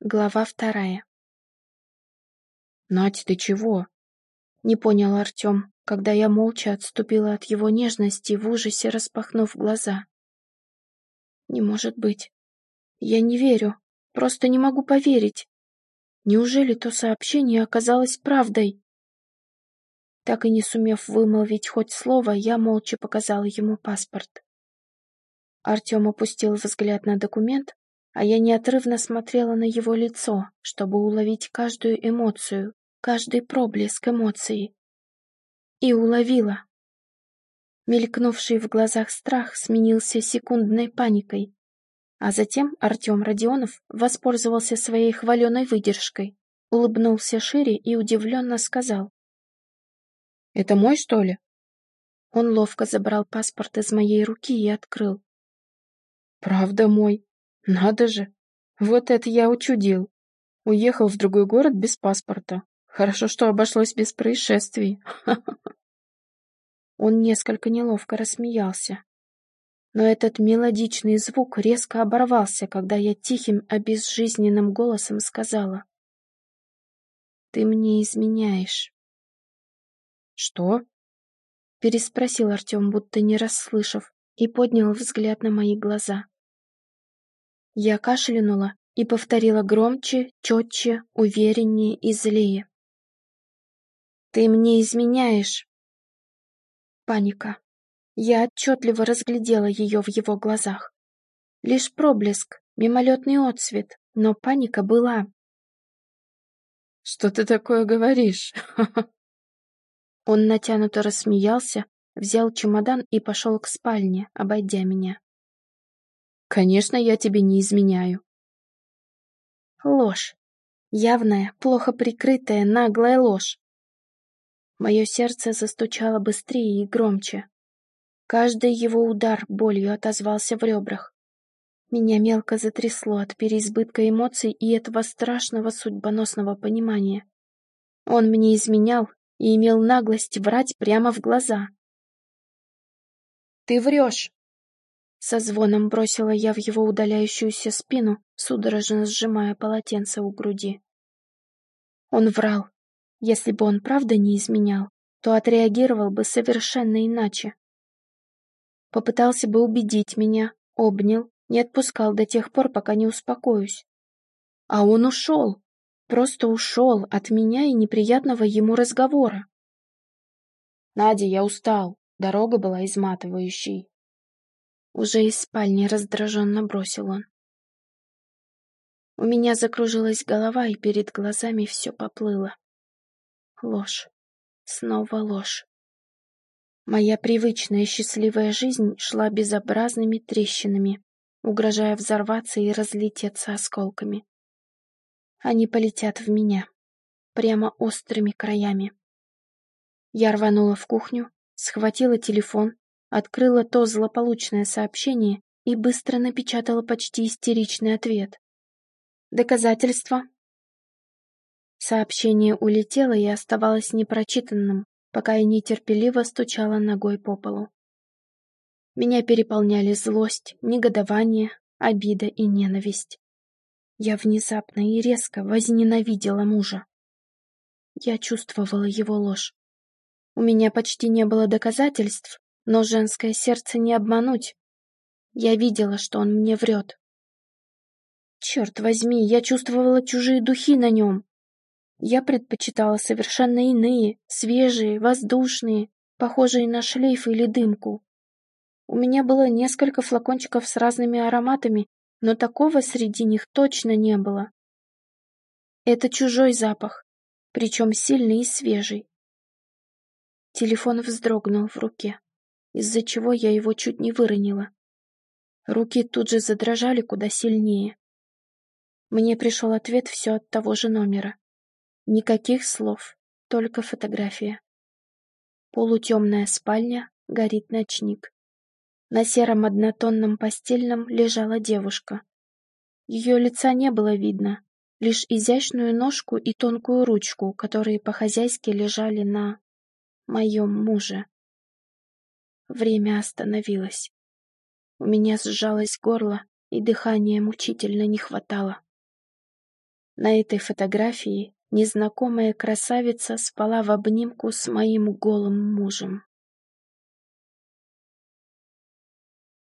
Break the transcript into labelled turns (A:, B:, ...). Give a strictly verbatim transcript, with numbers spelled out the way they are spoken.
A: Глава вторая.
B: «Надь, ты чего?»
A: Не понял Артем, когда я молча отступила от его нежности, в ужасе распахнув глаза. Не может быть. Я не верю. Просто не могу поверить. Неужели то сообщение оказалось правдой? Так и не сумев вымолвить хоть слово, я молча показала ему паспорт. Артем опустил взгляд на документ, а я неотрывно смотрела на его лицо, чтобы уловить каждую эмоцию, каждый проблеск эмоций. И уловила. Мелькнувший в глазах страх сменился секундной паникой, а затем Артем Родионов воспользовался своей хваленой выдержкой, улыбнулся шире и удивленно сказал:
B: «Это мой, что ли?»
A: Он ловко забрал паспорт из моей руки и открыл.
B: «Правда мой. Надо же. Вот это я учудил. Уехал в другой город без паспорта. Хорошо, что обошлось без происшествий».
A: Он несколько неловко рассмеялся. Но этот мелодичный звук резко оборвался, когда я тихим, обезжизненным голосом сказала: «Ты мне изменяешь».
B: «Что?»
A: — переспросил Артем, будто не расслышав, и поднял взгляд на мои глаза. Я кашлянула и повторила громче, четче, увереннее и злее: «Ты мне изменяешь». Паника. Я отчетливо разглядела ее в его глазах. Лишь проблеск, мимолетный отсвет, но паника была.
B: «Что ты такое говоришь?»
A: Он натянуто рассмеялся, взял чемодан и пошел к спальне, обойдя меня.
B: «Конечно, я тебе не изменяю».
A: Ложь. Явная, плохо прикрытая, наглая ложь. Мое сердце застучало быстрее и громче. Каждый его удар болью отозвался в ребрах. Меня мелко затрясло от переизбытка эмоций и этого страшного судьбоносного понимания. Он мне изменял и имел наглость врать прямо в глаза. «Ты врешь!» Со звоном бросила я в его удаляющуюся спину, судорожно сжимая полотенце у груди. Он врал. Если бы он правда не изменял, то отреагировал бы совершенно иначе. Попытался бы убедить меня, обнял, не отпускал до тех пор, пока не успокоюсь. А он ушел, просто ушел от меня и неприятного ему разговора.
B: «Надя, я устал. Дорога была изматывающей».
A: Уже из спальни раздраженно бросил он. У меня закружилась голова, и перед глазами все поплыло. Ложь. Снова ложь. Моя привычная счастливая жизнь шла безобразными трещинами, угрожая взорваться и разлететься осколками. Они полетят в меня, прямо острыми краями. Я рванула в кухню, схватила телефон, открыла то злополучное сообщение и быстро напечатала почти истеричный ответ. «Доказательства?» Сообщение улетело и оставалось непрочитанным, пока я нетерпеливо стучала ногой по полу. Меня переполняли злость, негодование, обида и ненависть. Я внезапно и резко возненавидела мужа. Я чувствовала его ложь. У меня почти не было доказательств, но женское сердце не обмануть. Я видела, что он мне врет. Черт возьми, я чувствовала чужие духи на нем. Я предпочитала совершенно иные, свежие, воздушные, похожие на шлейф или дымку. У меня было несколько флакончиков с разными ароматами, но такого среди них точно не было. Это чужой запах, причем сильный и свежий. Телефон вздрогнул в руке, из-за чего я его чуть не выронила. Руки тут же задрожали куда сильнее. Мне пришел ответ все от того же номера. Никаких слов, только фотография. Полутемная спальня, горит ночник. На сером однотонном постельном лежала девушка. Ее лица не было видно, лишь изящную ножку и тонкую ручку, которые по-хозяйски лежали на моем муже. Время остановилось. У меня сжалось горло, и дыхания мучительно не хватало. На этой фотографии незнакомая красавица спала в обнимку с моим голым мужем.